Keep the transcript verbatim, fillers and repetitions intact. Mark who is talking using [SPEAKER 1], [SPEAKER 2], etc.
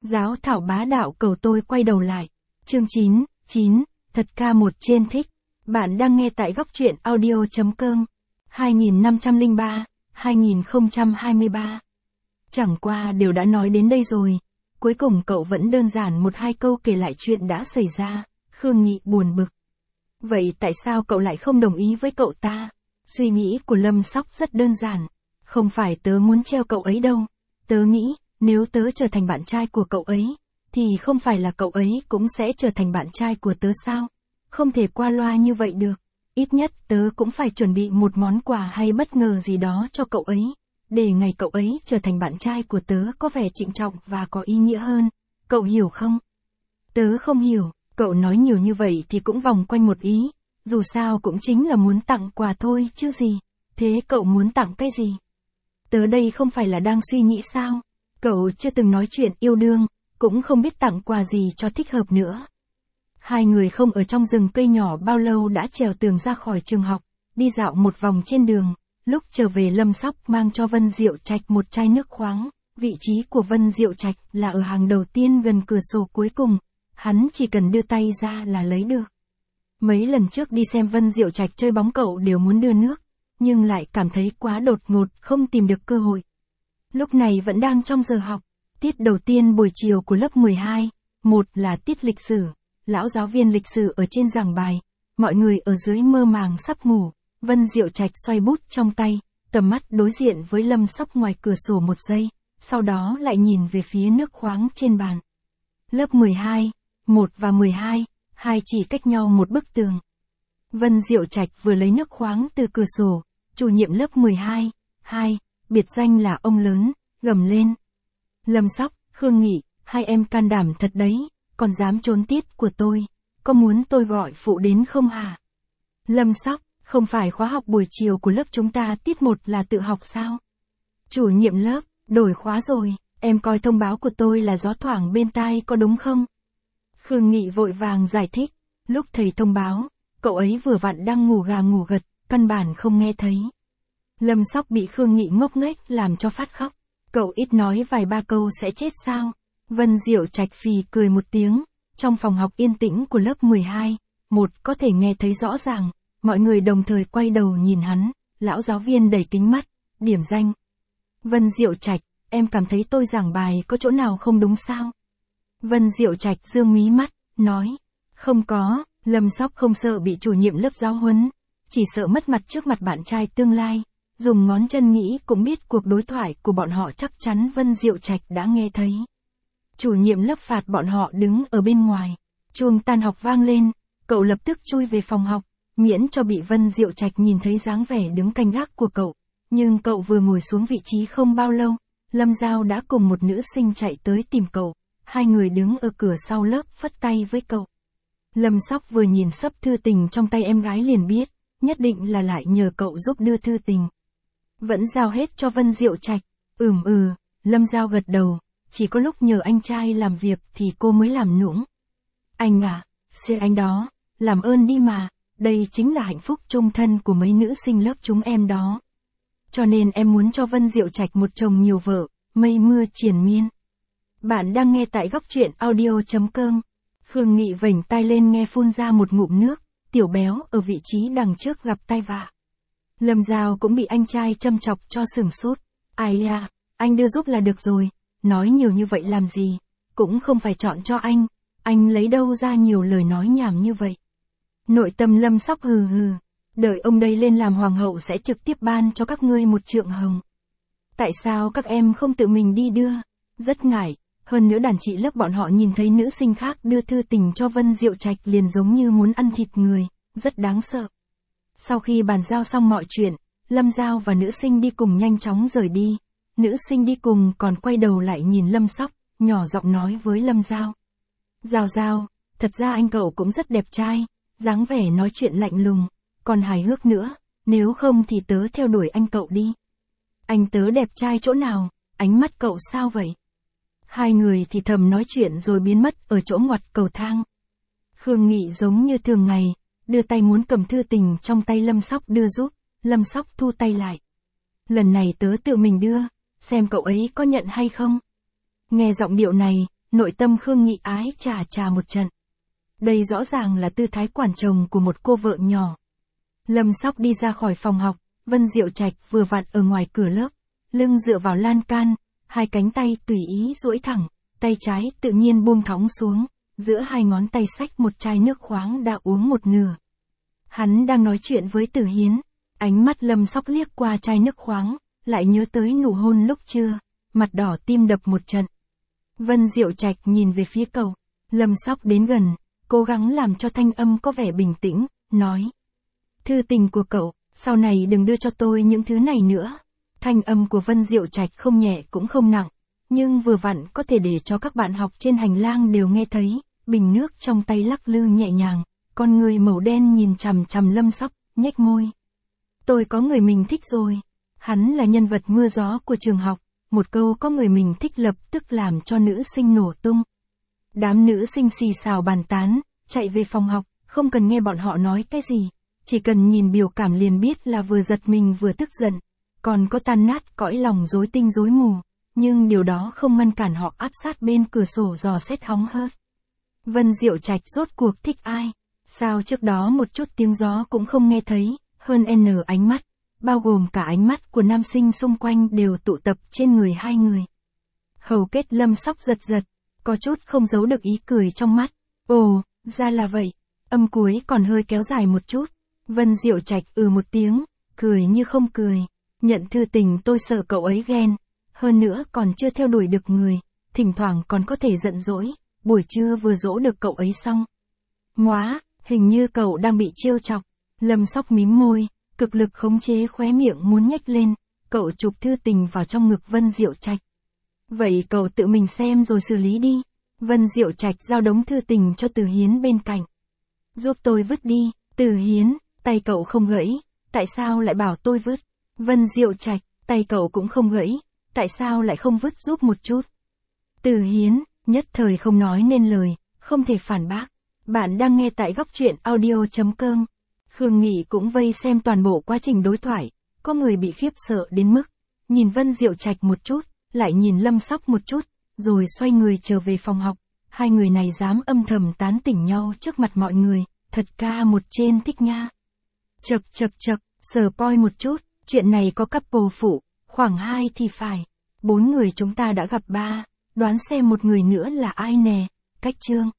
[SPEAKER 1] Giáo thảo bá đạo cầu tôi quay đầu lại. Chương chín, chín, thật ca một trên thích. Bạn đang nghe tại góc truyện audio.com. hai nghìn năm trăm lẻ ba, hai nghìn không trăm hai mươi ba. Chẳng qua đều đã nói đến đây rồi. Cuối cùng cậu vẫn đơn giản một hai câu kể lại chuyện đã xảy ra. Khương Nghị buồn bực. Vậy tại sao cậu lại không đồng ý với cậu ta? Suy nghĩ của Lâm Sóc rất đơn giản. Không phải tớ muốn treo cậu ấy đâu. Tớ nghĩ, nếu tớ trở thành bạn trai của cậu ấy, thì không phải là cậu ấy cũng sẽ trở thành bạn trai của tớ sao? Không thể qua loa như vậy được. Ít nhất tớ cũng phải chuẩn bị một món quà hay bất ngờ gì đó cho cậu ấy. Để ngày cậu ấy trở thành bạn trai của tớ có vẻ trịnh trọng và có ý nghĩa hơn. Cậu hiểu không? Tớ không hiểu. Cậu nói nhiều như vậy thì cũng vòng quanh một ý. Dù sao cũng chính là muốn tặng quà thôi chứ gì. Thế cậu muốn tặng cái gì? Tớ đây không phải là đang suy nghĩ sao? Cậu chưa từng nói chuyện yêu đương, cũng không biết tặng quà gì cho thích hợp nữa. Hai người không ở trong rừng cây nhỏ bao lâu đã trèo tường ra khỏi trường học, đi dạo một vòng trên đường. Lúc trở về Lâm Sóc mang cho Vân Diệu Trạch một chai nước khoáng. Vị trí của Vân Diệu Trạch là ở hàng đầu tiên gần cửa sổ cuối cùng. Hắn chỉ cần đưa tay ra là lấy được. Mấy lần trước đi xem Vân Diệu Trạch chơi bóng cậu đều muốn đưa nước, nhưng lại cảm thấy quá đột ngột, không tìm được cơ hội. Lúc này vẫn đang trong giờ học, tiết đầu tiên buổi chiều của lớp mười hai, một là tiết lịch sử, lão giáo viên lịch sử ở trên giảng bài, mọi người ở dưới mơ màng sắp ngủ, Vân Diệu Trạch xoay bút trong tay, tầm mắt đối diện với Lâm Sóc ngoài cửa sổ một giây, sau đó lại nhìn về phía nước khoáng trên bàn. Lớp mười hai, một và mười hai, hai chỉ cách nhau một bức tường. Vân Diệu Trạch vừa lấy nước khoáng từ cửa sổ, chủ nhiệm lớp mười hai, hai, biệt danh là ông lớn, gầm lên. Lâm Sóc, Khương Nghị, hai em can đảm thật đấy, còn dám trốn tiết của tôi, có muốn tôi gọi phụ đến không hả? Lâm Sóc, không phải khóa học buổi chiều của lớp chúng ta tiết một là tự học sao? Chủ nhiệm lớp, đổi khóa rồi, em coi thông báo của tôi là gió thoảng bên tai có đúng không? Khương Nghị vội vàng giải thích, lúc thầy thông báo, cậu ấy vừa vặn đang ngủ gà ngủ gật, căn bản không nghe thấy. Lâm Sóc bị Khương Nghị ngốc nghếch làm cho phát khóc. Cậu ít nói vài ba câu sẽ chết sao? Vân Diệu Trạch phì cười một tiếng. Trong phòng học yên tĩnh của lớp mười hai, một có thể nghe thấy rõ ràng. Mọi người đồng thời quay đầu nhìn hắn. Lão giáo viên đẩy kính mắt, điểm danh. Vân Diệu Trạch, em cảm thấy tôi giảng bài có chỗ nào không đúng sao? Vân Diệu Trạch dương mí mắt, nói. Không có, Lâm Sóc không sợ bị chủ nhiệm lớp giáo huấn. Chỉ sợ mất mặt trước mặt bạn trai tương lai. Dùng ngón chân nghĩ cũng biết cuộc đối thoại của bọn họ chắc chắn Vân Diệu Trạch đã nghe thấy. Chủ nhiệm lớp phạt bọn họ đứng ở bên ngoài. Chuông tan học vang lên, cậu lập tức chui về phòng học, miễn cho bị Vân Diệu Trạch nhìn thấy dáng vẻ đứng canh gác của cậu. Nhưng cậu vừa ngồi xuống vị trí không bao lâu, Lâm Giao đã cùng một nữ sinh chạy tới tìm cậu. Hai người đứng ở cửa sau lớp phất tay với cậu. Lâm Sóc vừa nhìn xấp thư tình trong tay em gái liền biết, nhất định là lại nhờ cậu giúp đưa thư tình. Vẫn giao hết cho Vân Diệu Trạch. Ừm ừ, Lâm Giao gật đầu, chỉ có lúc nhờ anh trai làm việc thì cô mới làm nũng. Anh à, xin anh đó, làm ơn đi mà, đây chính là hạnh phúc chung thân của mấy nữ sinh lớp chúng em đó. Cho nên em muốn cho Vân Diệu Trạch một chồng nhiều vợ, mây mưa triền miên. Bạn đang nghe tại góc truyện audio.com. Khương Nghị vểnh tai lên nghe phun ra một ngụm nước, Tiểu Béo ở vị trí đằng trước gặp tai vạ. Lâm Giao cũng bị anh trai châm chọc cho sửng sốt. Ai à, anh đưa giúp là được rồi, nói nhiều như vậy làm gì, cũng không phải chọn cho anh, anh lấy đâu ra nhiều lời nói nhảm như vậy. Nội tâm Lâm Sóc hừ hừ, đợi ông đây lên làm hoàng hậu sẽ trực tiếp ban cho các ngươi một trượng hồng. Tại sao các em không tự mình đi đưa? Rất ngại, hơn nữa đàn chị lớp bọn họ nhìn thấy nữ sinh khác đưa thư tình cho Vân Diệu Trạch liền giống như muốn ăn thịt người, rất đáng sợ. Sau khi bàn giao xong mọi chuyện, Lâm Giao và nữ sinh đi cùng nhanh chóng rời đi. Nữ sinh đi cùng còn quay đầu lại nhìn Lâm Sóc, nhỏ giọng nói với Lâm Giao. Giao Giao, thật ra anh cậu cũng rất đẹp trai, dáng vẻ nói chuyện lạnh lùng, còn hài hước nữa, nếu không thì tớ theo đuổi anh cậu đi. Anh tớ đẹp trai chỗ nào, ánh mắt cậu sao vậy? Hai người thì thầm nói chuyện rồi biến mất ở chỗ ngoặt cầu thang. Khương Nghị giống như thường ngày, đưa tay muốn cầm thư tình trong tay Lâm Sóc đưa giúp, Lâm Sóc thu tay lại. Lần này tớ tự mình đưa, xem cậu ấy có nhận hay không. Nghe giọng điệu này, nội tâm Khương Nghị ái chà chà một trận. Đây rõ ràng là tư thái quản chồng của một cô vợ nhỏ. Lâm Sóc đi ra khỏi phòng học, Vân Diệu Trạch vừa vặn ở ngoài cửa lớp, lưng dựa vào lan can, hai cánh tay tùy ý duỗi thẳng, tay trái tự nhiên buông thõng xuống, giữa hai ngón tay xách một chai nước khoáng đã uống một nửa. Hắn đang nói chuyện với Tử Hiến, ánh mắt Lâm Sóc liếc qua chai nước khoáng, lại nhớ tới nụ hôn lúc trưa, mặt đỏ tim đập một trận. Vân Diệu Trạch nhìn về phía cậu, Lâm Sóc đến gần, cố gắng làm cho thanh âm có vẻ bình tĩnh, nói. Thư tình của cậu, sau này đừng đưa cho tôi những thứ này nữa. Thanh âm của Vân Diệu Trạch không nhẹ cũng không nặng, nhưng vừa vặn có thể để cho các bạn học trên hành lang đều nghe thấy, bình nước trong tay lắc lư nhẹ nhàng, con người màu đen nhìn chằm chằm Lâm Sóc, nhếch môi. Tôi có người mình thích rồi. Hắn là nhân vật mưa gió của trường học, một câu có người mình thích lập tức làm cho nữ sinh nổ tung. Đám nữ sinh xì xào bàn tán, chạy về phòng học, không cần nghe bọn họ nói cái gì, chỉ cần nhìn biểu cảm liền biết là vừa giật mình vừa tức giận, còn có tan nát cõi lòng rối tinh rối mù, nhưng điều đó không ngăn cản họ áp sát bên cửa sổ dò xét hóng hớt. Vân Diệu Trạch rốt cuộc thích ai? Sao trước đó một chút tiếng gió cũng không nghe thấy, hơn n ánh mắt, bao gồm cả ánh mắt của nam sinh xung quanh đều tụ tập trên người hai người. Hầu kết Lâm Sóc giật giật, có chút không giấu được ý cười trong mắt. Ồ, ra là vậy. Âm cuối còn hơi kéo dài một chút. Vân Diệu Trạch ừ một tiếng, cười như không cười. Nhận thư tình tôi sợ cậu ấy ghen. Hơn nữa còn chưa theo đuổi được người, thỉnh thoảng còn có thể giận dỗi. Buổi trưa vừa dỗ được cậu ấy xong. Móa, hình như cậu đang bị trêu chọc. Lâm Sóc mím môi, cực lực khống chế khóe miệng muốn nhếch lên. Cậu chụp thư tình vào trong ngực Vân Diệu Trạch. Vậy cậu tự mình xem rồi xử lý đi. Vân Diệu Trạch giao đống thư tình cho Từ Hiến bên cạnh. Giúp tôi vứt đi. Từ Hiến, tay cậu không gãy, tại sao lại bảo tôi vứt? Vân Diệu Trạch, tay cậu cũng không gãy, tại sao lại không vứt giúp một chút? Từ Hiến, nhất thời không nói nên lời, không thể phản bác. Bạn đang nghe tại góc truyện audio chấm com. Khương Nghị cũng vây xem toàn bộ quá trình đối thoại, có người bị khiếp sợ đến mức, nhìn Vân Diệu Trạch một chút, lại nhìn Lâm Sóc một chút, rồi xoay người trở về phòng học. Hai người này dám âm thầm tán tỉnh nhau trước mặt mọi người, thật ca một trên thích nha. Chật chật chật, spoil một chút, chuyện này có couple phụ, khoảng hai thì phải. Bốn người chúng ta đã gặp ba, đoán xem một người nữa là ai nè, cách chương.